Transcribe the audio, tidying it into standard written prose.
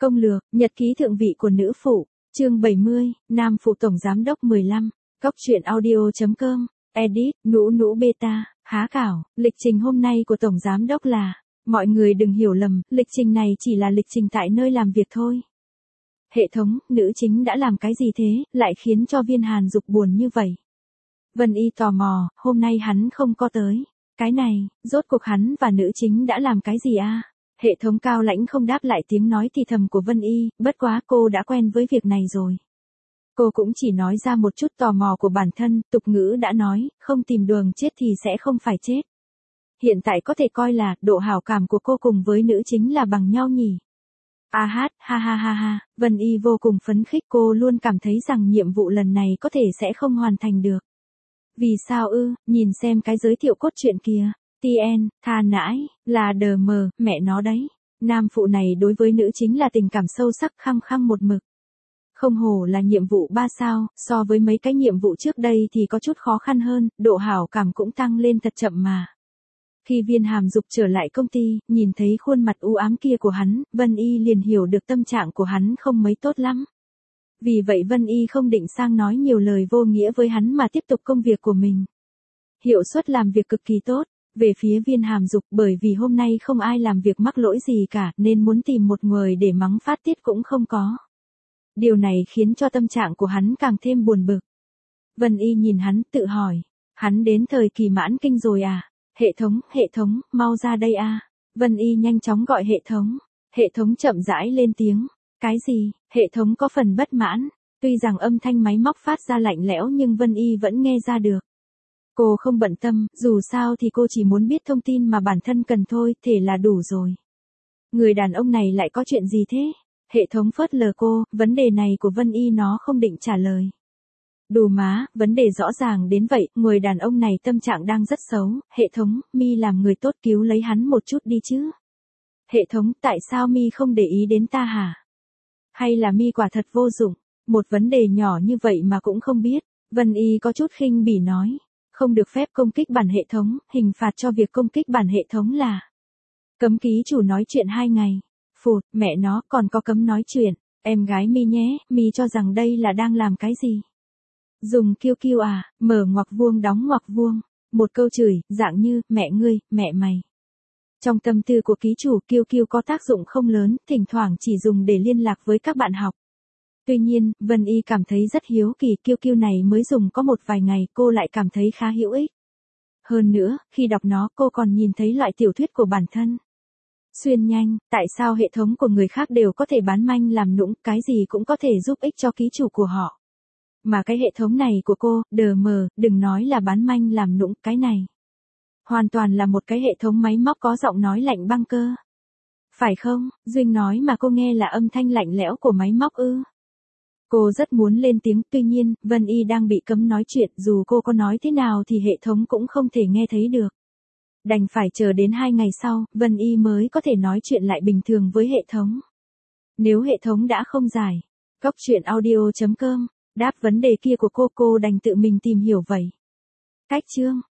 Công lược, nhật ký thượng vị của nữ phụ, chương 70, nam phụ tổng giám đốc 15, góc truyện audio.com, edit, nũ beta, há cảo, lịch trình hôm nay của tổng giám đốc là, mọi người đừng hiểu lầm, lịch trình này chỉ là lịch trình tại nơi làm việc thôi. Hệ thống, nữ chính đã làm cái gì thế, lại khiến cho Viên Hàn Dục buồn như vậy? Vân Y tò mò, hôm nay hắn không có tới. Cái này, rốt cuộc hắn và nữ chính đã làm cái gì a? Hệ thống cao lãnh không đáp lại tiếng nói thì thầm của Vân Y, bất quá cô đã quen với việc này rồi. Cô cũng chỉ nói ra một chút tò mò của bản thân, tục ngữ đã nói, không tìm đường chết thì sẽ không phải chết. Hiện tại có thể coi là, độ hảo cảm của cô cùng với nữ chính là bằng nhau nhỉ. Ha ha, Vân Y vô cùng phấn khích, cô luôn cảm thấy rằng nhiệm vụ lần này có thể sẽ không hoàn thành được. Vì sao ư, nhìn xem cái giới thiệu cốt truyện kìa. TN, tha nãi, là DM, mẹ nó đấy. Nam phụ này đối với nữ chính là tình cảm sâu sắc khăng khăng một mực. Không hổ là nhiệm vụ 3 sao, so với mấy cái nhiệm vụ trước đây thì có chút khó khăn hơn, độ hảo cảm cũng tăng lên thật chậm mà. Khi Viên Hàm Dục trở lại công ty, nhìn thấy khuôn mặt u ám kia của hắn, Vân Y liền hiểu được tâm trạng của hắn không mấy tốt lắm. Vì vậy Vân Y không định sang nói nhiều lời vô nghĩa với hắn mà tiếp tục công việc của mình. Hiệu suất làm việc cực kỳ tốt. Về phía Viên Hàm Dục, bởi vì hôm nay không ai làm việc mắc lỗi gì cả nên muốn tìm một người để mắng phát tiết cũng không có. Điều này khiến cho tâm trạng của hắn càng thêm buồn bực. Vân Y nhìn hắn tự hỏi, hắn đến thời kỳ mãn kinh rồi à? Hệ thống, mau ra đây a. Vân Y nhanh chóng gọi hệ thống chậm rãi lên tiếng, cái gì? Hệ thống có phần bất mãn, tuy rằng âm thanh máy móc phát ra lạnh lẽo nhưng Vân Y vẫn nghe ra được. Cô không bận tâm, dù sao thì cô chỉ muốn biết thông tin mà bản thân cần thôi, thể là đủ rồi. Người đàn ông này lại có chuyện gì thế? Hệ thống phớt lờ cô, vấn đề này của Vân Y nó không định trả lời. Đù má, vấn đề rõ ràng đến vậy, người đàn ông này tâm trạng đang rất xấu, hệ thống, mi làm người tốt cứu lấy hắn một chút đi chứ. Hệ thống, tại sao mi không để ý đến ta hả? Hay là mi quả thật vô dụng, một vấn đề nhỏ như vậy mà cũng không biết, Vân Y có chút khinh bỉ nói. Không được phép công kích bản hệ thống, hình phạt cho việc công kích bản hệ thống là cấm ký chủ nói chuyện 2 ngày. Phụt, mẹ nó còn có cấm nói chuyện, em gái mi nhé, mi cho rằng đây là đang làm cái gì? Dùng QQ à, mở ngoặc vuông đóng ngoặc vuông, một câu chửi, dạng như, mẹ ngươi, mẹ mày. Trong tâm tư của ký chủ QQ có tác dụng không lớn, thỉnh thoảng chỉ dùng để liên lạc với các bạn học. Tuy nhiên, Vân Y cảm thấy rất hiếu kỳ, QQ này mới dùng có một vài ngày, cô lại cảm thấy khá hữu ích. Hơn nữa, khi đọc nó, cô còn nhìn thấy loại tiểu thuyết của bản thân. Xuyên nhanh, tại sao hệ thống của người khác đều có thể bán manh làm nũng, cái gì cũng có thể giúp ích cho ký chủ của họ. Mà cái hệ thống này của cô, DM, đừng nói là bán manh làm nũng, cái này. Hoàn toàn là một cái hệ thống máy móc có giọng nói lạnh băng cơ. Phải không, Duyên nói mà cô nghe là âm thanh lạnh lẽo của máy móc ư? Cô rất muốn lên tiếng, tuy nhiên, Vân Y đang bị cấm nói chuyện, dù cô có nói thế nào thì hệ thống cũng không thể nghe thấy được. Đành phải chờ đến 2 ngày sau, Vân Y mới có thể nói chuyện lại bình thường với hệ thống. Nếu hệ thống đã không giải, góc truyện audio.com, đáp vấn đề kia của cô đành tự mình tìm hiểu vậy. Cách chương